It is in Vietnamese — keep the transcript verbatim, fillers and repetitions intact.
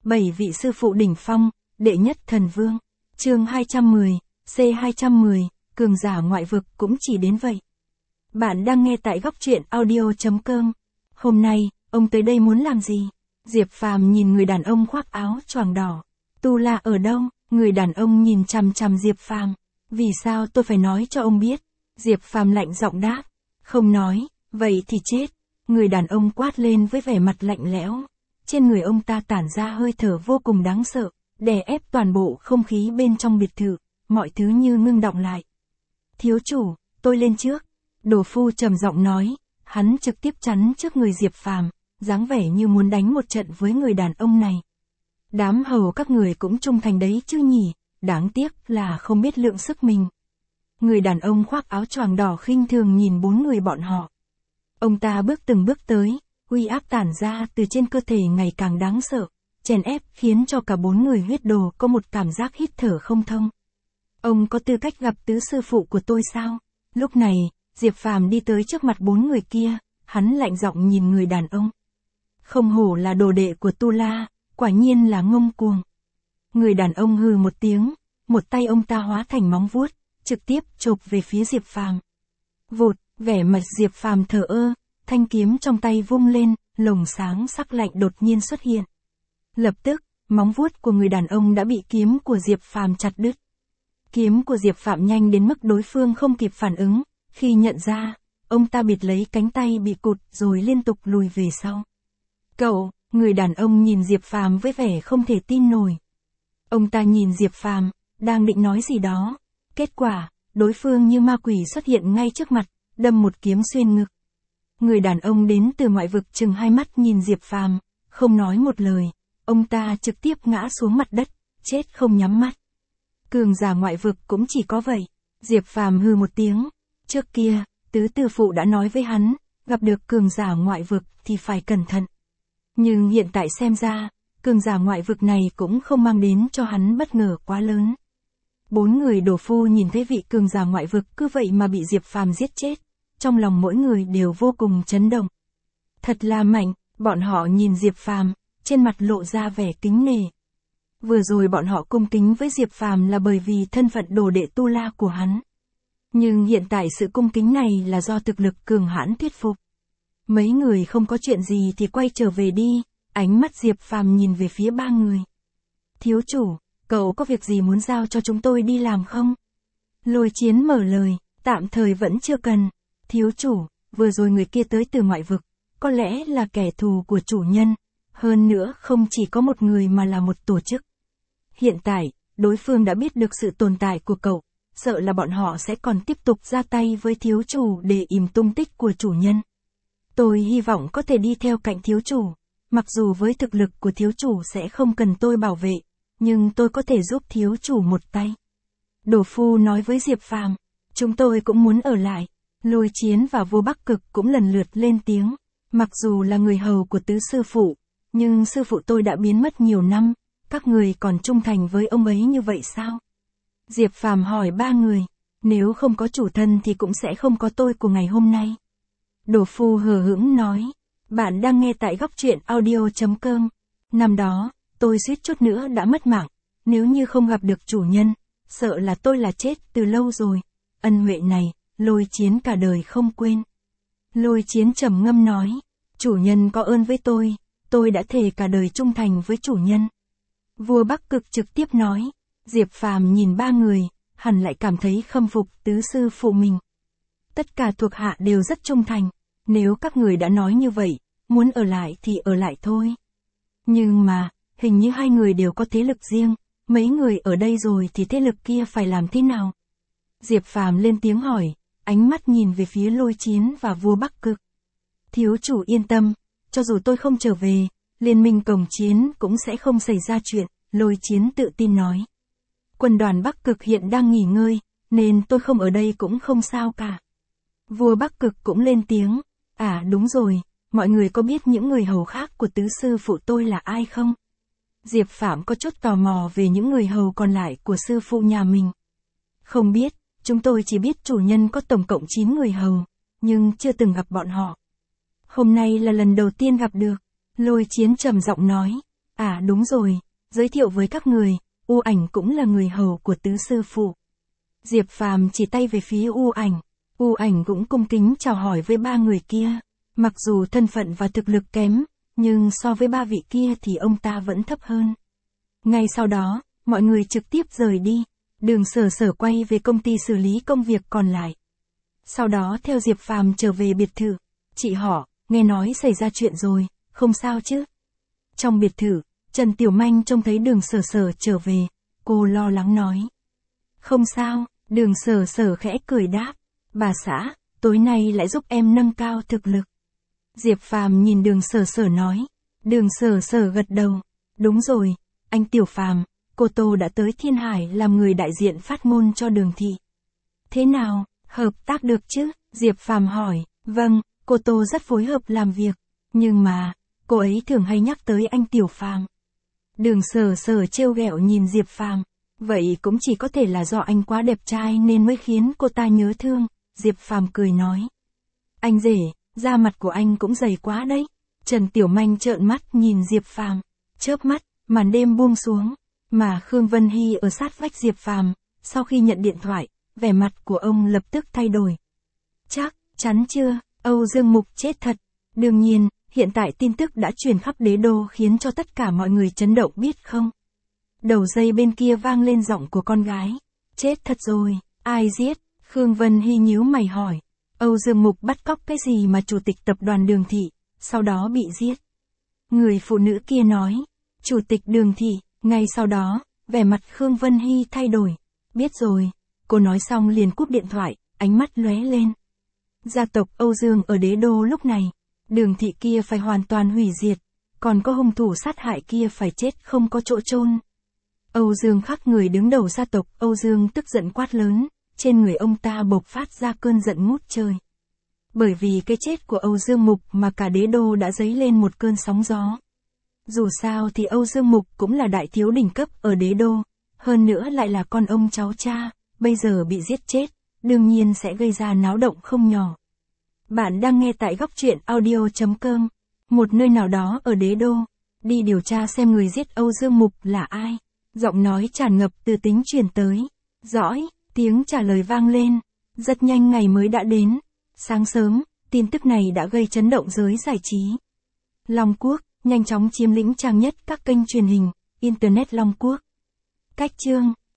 Bảy vị sư phụ đỉnh phong, đệ nhất thần vương. Chương hai trăm mười, C hai trăm mười, cường giả ngoại vực cũng chỉ đến vậy. Bạn đang nghe tại góc truyện audio chấm com. Hôm nay, ông tới đây muốn làm gì? Diệp Phàm nhìn người đàn ông khoác áo choàng đỏ. Tu La ở đâu? Người đàn ông nhìn chằm chằm Diệp Phàm. Vì sao tôi phải nói cho ông biết? Diệp Phàm lạnh giọng đáp. Không nói, vậy thì chết. Người đàn ông quát lên với vẻ mặt lạnh lẽo. Trên người ông ta tản ra hơi thở vô cùng đáng sợ, đè ép toàn bộ không khí bên trong biệt thự, mọi thứ như ngưng đọng lại. Thiếu chủ, tôi lên trước. Đồ Phu trầm giọng nói, hắn trực tiếp chắn trước người Diệp Phàm, dáng vẻ như muốn đánh một trận với người đàn ông này. Đám hầu các người cũng trung thành đấy chứ nhỉ, đáng tiếc là không biết lượng sức mình. Người đàn ông khoác áo choàng đỏ khinh thường nhìn bốn người bọn họ. Ông ta bước từng bước tới, uy áp tản ra từ trên cơ thể ngày càng đáng sợ, chèn ép khiến cho cả bốn người huyết đồ có một cảm giác hít thở không thông. Ông có tư cách gặp tứ sư phụ của tôi sao? Lúc này, Diệp Phàm đi tới trước mặt bốn người kia, hắn lạnh giọng nhìn người đàn ông. Không hổ là đồ đệ của Tu La, quả nhiên là ngông cuồng. Người đàn ông hừ một tiếng, một tay ông ta hóa thành móng vuốt, trực tiếp chộp về phía Diệp Phàm. Vụt, vẻ mặt Diệp Phàm thờ ơ, thanh kiếm trong tay vung lên, lồng sáng sắc lạnh đột nhiên xuất hiện. Lập tức, móng vuốt của người đàn ông đã bị kiếm của Diệp Phàm chặt đứt. Kiếm của Diệp Phàm nhanh đến mức đối phương không kịp phản ứng, khi nhận ra, ông ta bịt lấy cánh tay bị cụt rồi liên tục lùi về sau. Cậu, người đàn ông nhìn Diệp Phàm với vẻ không thể tin nổi. Ông ta nhìn Diệp Phàm, đang định nói gì đó. Kết quả, đối phương như ma quỷ xuất hiện ngay trước mặt, đâm một kiếm xuyên ngực. Người đàn ông đến từ ngoại vực chừng hai mắt nhìn Diệp Phàm, không nói một lời, ông ta trực tiếp ngã xuống mặt đất, chết không nhắm mắt. Cường giả ngoại vực cũng chỉ có vậy. Diệp Phàm hừ một tiếng. Trước kia, tứ tử phụ đã nói với hắn, gặp được cường giả ngoại vực thì phải cẩn thận. Nhưng hiện tại xem ra, cường giả ngoại vực này cũng không mang đến cho hắn bất ngờ quá lớn. Bốn người Đồ Phu nhìn thấy vị cường giả ngoại vực cứ vậy mà bị Diệp Phàm giết chết, trong lòng mỗi người đều vô cùng chấn động. Thật là mạnh, bọn họ nhìn Diệp Phàm, trên mặt lộ ra vẻ kính nể. Vừa rồi bọn họ cung kính với Diệp Phàm là bởi vì thân phận đồ đệ Tu La của hắn. Nhưng hiện tại sự cung kính này là do thực lực cường hãn thuyết phục. Mấy người không có chuyện gì thì quay trở về đi, ánh mắt Diệp Phàm nhìn về phía ba người. Thiếu chủ, cậu có việc gì muốn giao cho chúng tôi đi làm không? Lôi Chiến mở lời, tạm thời vẫn chưa cần. Thiếu chủ, vừa rồi người kia tới từ ngoại vực, có lẽ là kẻ thù của chủ nhân, hơn nữa không chỉ có một người mà là một tổ chức. Hiện tại, đối phương đã biết được sự tồn tại của cậu, sợ là bọn họ sẽ còn tiếp tục ra tay với thiếu chủ để ìm tung tích của chủ nhân. Tôi hy vọng có thể đi theo cạnh thiếu chủ, mặc dù với thực lực của thiếu chủ sẽ không cần tôi bảo vệ, nhưng tôi có thể giúp thiếu chủ một tay. Đồ Phu nói với Diệp Phàm, chúng tôi cũng muốn ở lại. Lôi Chiến và Vua Bắc Cực cũng lần lượt lên tiếng, mặc dù là người hầu của tứ sư phụ, nhưng sư phụ tôi đã biến mất nhiều năm, các người còn trung thành với ông ấy như vậy sao? Diệp Phàm hỏi ba người, nếu không có chủ thân thì cũng sẽ không có tôi của ngày hôm nay. Đồ Phu hờ hững nói, bạn đang nghe tại góc truyện audio chấm com. Năm đó, tôi suýt chút nữa đã mất mạng, nếu như không gặp được chủ nhân, sợ là tôi là chết từ lâu rồi. Ân huệ này, Lôi Chiến cả đời không quên. Lôi Chiến trầm ngâm nói, chủ nhân có ơn với tôi, tôi đã thề cả đời trung thành với chủ nhân. Vua Bắc Cực trực tiếp nói, Diệp Phàm nhìn ba người, hẳn lại cảm thấy khâm phục tứ sư phụ mình. Tất cả thuộc hạ đều rất trung thành, nếu các người đã nói như vậy, muốn ở lại thì ở lại thôi. Nhưng mà, hình như hai người đều có thế lực riêng, mấy người ở đây rồi thì thế lực kia phải làm thế nào? Diệp Phàm lên tiếng hỏi, ánh mắt nhìn về phía Lôi Chiến và Vua Bắc Cực. Thiếu chủ yên tâm, cho dù tôi không trở về, liên minh cồng chiến cũng sẽ không xảy ra chuyện, Lôi Chiến tự tin nói. Quân đoàn Bắc Cực hiện đang nghỉ ngơi, nên tôi không ở đây cũng không sao cả. Vua Bắc Cực cũng lên tiếng, à đúng rồi, mọi người có biết những người hầu khác của tứ sư phụ tôi là ai không? Diệp Phàm có chút tò mò về những người hầu còn lại của sư phụ nhà mình. Không biết, chúng tôi chỉ biết chủ nhân có tổng cộng chín người hầu, nhưng chưa từng gặp bọn họ. Hôm nay là lần đầu tiên gặp được, Lôi Chiến trầm giọng nói. À đúng rồi, giới thiệu với các người, U Ảnh cũng là người hầu của tứ sư phụ. Diệp Phàm chỉ tay về phía U Ảnh. U Ảnh cũng cung kính chào hỏi với ba người kia. Mặc dù thân phận và thực lực kém, nhưng so với ba vị kia thì ông ta vẫn thấp hơn. Ngay sau đó, mọi người trực tiếp rời đi. Đường Sở Sở quay về công ty xử lý công việc còn lại. Sau đó theo Diệp Phàm trở về biệt thự. Chị họ, nghe nói xảy ra chuyện rồi, không sao chứ? Trong biệt thự, Trần Tiểu Manh trông thấy Đường Sở Sở trở về, cô lo lắng nói. Không sao, Đường Sở Sở khẽ cười đáp. Bà xã, tối nay lại giúp em nâng cao thực lực. Diệp Phàm nhìn Đường Sở Sở nói. Đường Sở Sở gật đầu. Đúng rồi, anh Tiểu Phàm, cô Tô đã tới Thiên Hải làm người đại diện phát ngôn cho Đường thị. Thế nào, hợp tác được chứ? Diệp Phàm hỏi. Vâng, cô Tô rất phối hợp làm việc. Nhưng mà, cô ấy thường hay nhắc tới anh Tiểu Phàm. Đường Sở Sở trêu ghẹo nhìn Diệp Phàm. Vậy cũng chỉ có thể là do anh quá đẹp trai nên mới khiến cô ta nhớ thương. Diệp Phàm cười nói. Anh rể, da mặt của anh cũng dày quá đấy. Trần Tiểu Manh trợn mắt nhìn Diệp Phàm. Chớp mắt, màn đêm buông xuống. Mà Khương Vân Hy ở sát vách Diệp Phàm, sau khi nhận điện thoại, vẻ mặt của ông lập tức thay đổi. Chắc chắn chưa, Âu Dương Mục chết thật. Đương nhiên, hiện tại tin tức đã truyền khắp đế đô khiến cho tất cả mọi người chấn động biết không. Đầu dây bên kia vang lên giọng của con gái. Chết thật rồi, ai giết? Khương Vân Hy nhíu mày hỏi. Âu Dương Mục bắt cóc cái gì mà chủ tịch tập đoàn Đường thị, sau đó bị giết. Người phụ nữ kia nói. Chủ tịch Đường thị, ngay sau đó, vẻ mặt Khương Vân Hy thay đổi. Biết rồi, cô nói xong liền cúp điện thoại, ánh mắt lóe lên. Gia tộc Âu Dương ở đế đô lúc này, Đường thị kia phải hoàn toàn hủy diệt, còn có hung thủ sát hại kia phải chết không có chỗ chôn. Âu Dương Khắc, người đứng đầu gia tộc Âu Dương, tức giận quát lớn, trên người ông ta bộc phát ra cơn giận ngút trời. Bởi vì cái chết của Âu Dương Mục mà cả đế đô đã dấy lên một cơn sóng gió. Dù sao thì Âu Dương Mục cũng là đại thiếu đỉnh cấp ở đế đô, hơn nữa lại là con ông cháu cha, bây giờ bị giết chết, đương nhiên sẽ gây ra náo động không nhỏ. Bạn đang nghe tại góc truyện audio chấm com, một nơi nào đó ở đế đô, đi điều tra xem người giết Âu Dương Mục là ai. Giọng nói tràn ngập từ tính truyền tới. Dõi, tiếng trả lời vang lên. Rất nhanh ngày mới đã đến. Sáng sớm, tin tức này đã gây chấn động giới giải trí. Long Quốc, nhanh chóng chiếm lĩnh trang nhất các kênh truyền hình, Internet Long Quốc. Cách chương